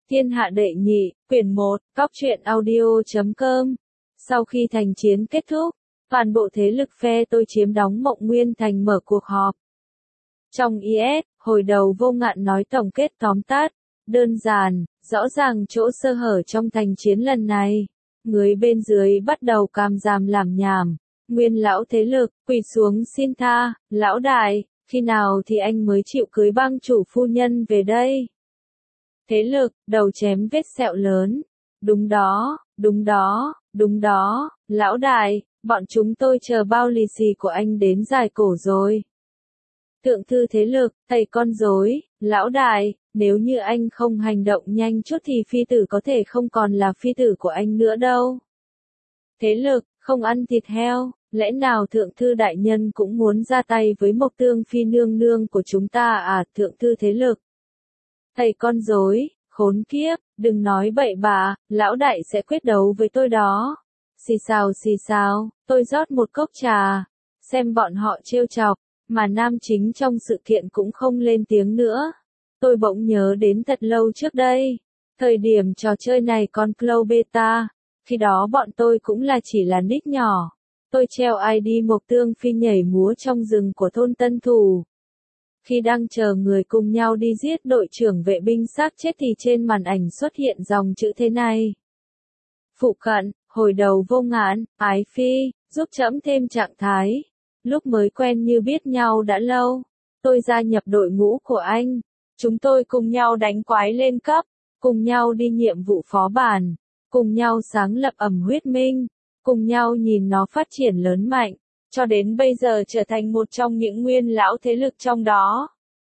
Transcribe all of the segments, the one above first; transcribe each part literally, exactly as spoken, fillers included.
Thiên hạ đệ nhị, quyển một, cóc truyện audio chấm com. Sau khi thành chiến kết thúc, toàn bộ thế lực phe tôi chiếm đóng Mộng Nguyên Thành mở cuộc họp. Trong i ét, hồi đầu Vô Ngạn nói tổng kết tóm tắt, đơn giản, rõ ràng chỗ sơ hở trong thành chiến lần này. Người bên dưới bắt đầu càm ràm làm nhảm, nguyên lão thế lực, quỳ xuống xin tha, lão đại, khi nào thì anh mới chịu cưới bang chủ phu nhân về đây? Thế lực, đầu chém vết sẹo lớn. Đúng đó, đúng đó, đúng đó, lão đại, bọn chúng tôi chờ bao lì xì của anh đến dài cổ rồi. Thượng thư thế lực, thầy con rối, lão đại, nếu như anh không hành động nhanh chút thì phi tử có thể không còn là phi tử của anh nữa đâu. Thế lực, không ăn thịt heo, lẽ nào thượng thư đại nhân cũng muốn ra tay với Mộc Tương phi nương nương của chúng ta à? Thượng thư thế lực, thầy con rối, khốn kiếp, đừng nói bậy bạ, lão đại sẽ quyết đấu với tôi đó. Xì xào xì xào, tôi rót một cốc trà, xem bọn họ trêu chọc, mà nam chính trong sự kiện cũng không lên tiếng nữa. Tôi bỗng nhớ đến thật lâu trước đây, thời điểm trò chơi này còn Cloud Beta, khi đó bọn tôi cũng là chỉ là nick nhỏ. Tôi treo i đê Mộc Tương phi nhảy múa trong rừng của thôn Tân Thủ. Khi đang chờ người cùng nhau đi giết đội trưởng vệ binh xác chết thì trên màn ảnh xuất hiện dòng chữ thế này. Phụ cận, hồi đầu Vô Ngạn, ái phi, giúp trẫm thêm trạng thái. Lúc mới quen như biết nhau đã lâu, tôi gia nhập đội ngũ của anh. Chúng tôi cùng nhau đánh quái lên cấp, cùng nhau đi nhiệm vụ phó bản, cùng nhau sáng lập ẩm huyết minh, cùng nhau nhìn nó phát triển lớn mạnh, cho đến bây giờ trở thành một trong những nguyên lão thế lực trong đó.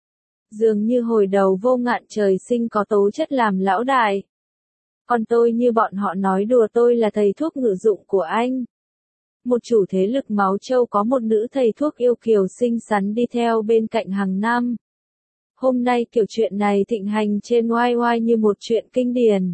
Dường như hồi đầu Vô Ngạn trời sinh có tố chất làm lão đại. Còn tôi như bọn họ nói đùa tôi là thầy thuốc ngự dụng của anh. Một chủ thế lực máu châu có một nữ thầy thuốc yêu kiều xinh xắn đi theo bên cạnh hàng năm. Hôm nay kiểu chuyện này thịnh hành trên oai oai như một chuyện kinh điển.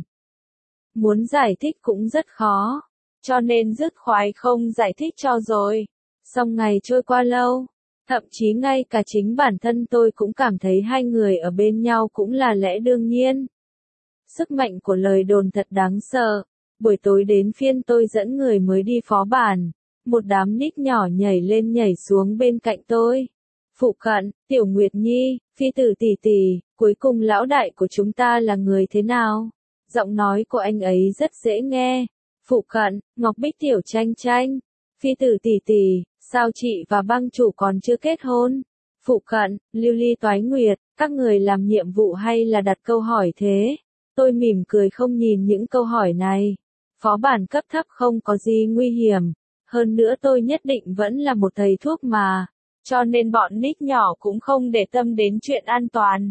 Muốn giải thích cũng rất khó, cho nên dứt khoái không giải thích cho rồi. Xong ngày trôi qua lâu, thậm chí ngay cả chính bản thân tôi cũng cảm thấy hai người ở bên nhau cũng là lẽ đương nhiên. Sức mạnh của lời đồn thật đáng sợ. Buổi tối đến phiên tôi dẫn người mới đi phó bản. Một đám nick nhỏ nhảy lên nhảy xuống bên cạnh tôi. Phụ cận, Tiểu Nguyệt Nhi, phi tử tỷ tỷ, cuối cùng lão đại của chúng ta là người thế nào? Giọng nói của anh ấy rất dễ nghe. Phụ cận, Ngọc Bích Tiểu Tranh Tranh, phi tử tỷ tỷ, sao chị và bang chủ còn chưa kết hôn? Phụ cận, Lưu Ly Toái Nguyệt, các người làm nhiệm vụ hay là đặt câu hỏi thế? Tôi mỉm cười không nhìn những câu hỏi này. Phó bản cấp thấp không có gì nguy hiểm. Hơn nữa tôi nhất định vẫn là một thầy thuốc mà. Cho nên bọn nick nhỏ cũng không để tâm đến chuyện an toàn.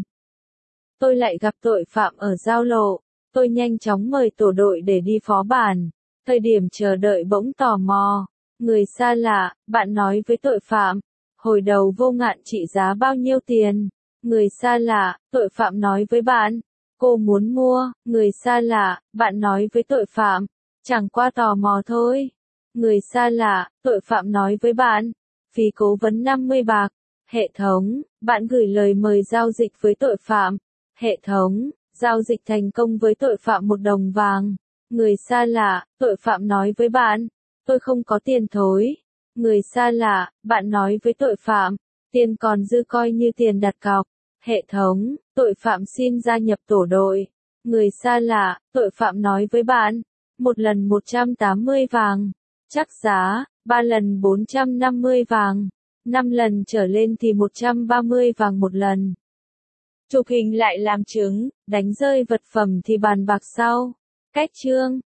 Tôi lại gặp tội phạm ở giao lộ. Tôi nhanh chóng mời tổ đội để đi phó bản. Thời điểm chờ đợi bỗng tò mò. Người xa lạ, bạn nói với tội phạm. Hồi đầu Vô Ngạn trị giá bao nhiêu tiền? Người xa lạ, tội phạm nói với bạn. Cô muốn mua, người xa lạ, bạn nói với tội phạm. Chẳng qua tò mò thôi. Người xa lạ, tội phạm nói với bạn. Phí cố vấn năm mươi bạc. Hệ thống, bạn gửi lời mời giao dịch với tội phạm. Hệ thống, giao dịch thành công với tội phạm một đồng vàng. Người xa lạ, tội phạm nói với bạn. Tôi không có tiền thối. Người xa lạ, bạn nói với tội phạm. Tiền còn dư coi như tiền đặt cọc. Hệ thống, tội phạm xin gia nhập tổ đội. Người xa lạ, tội phạm nói với bạn. Một lần một trăm tám mươi vàng. Chắc giá, ba lần bốn trăm năm mươi vàng. Năm lần trở lên thì một trăm ba mươi vàng một lần. Chụp hình lại làm chứng, đánh rơi vật phẩm thì bàn bạc sau. Cách chương.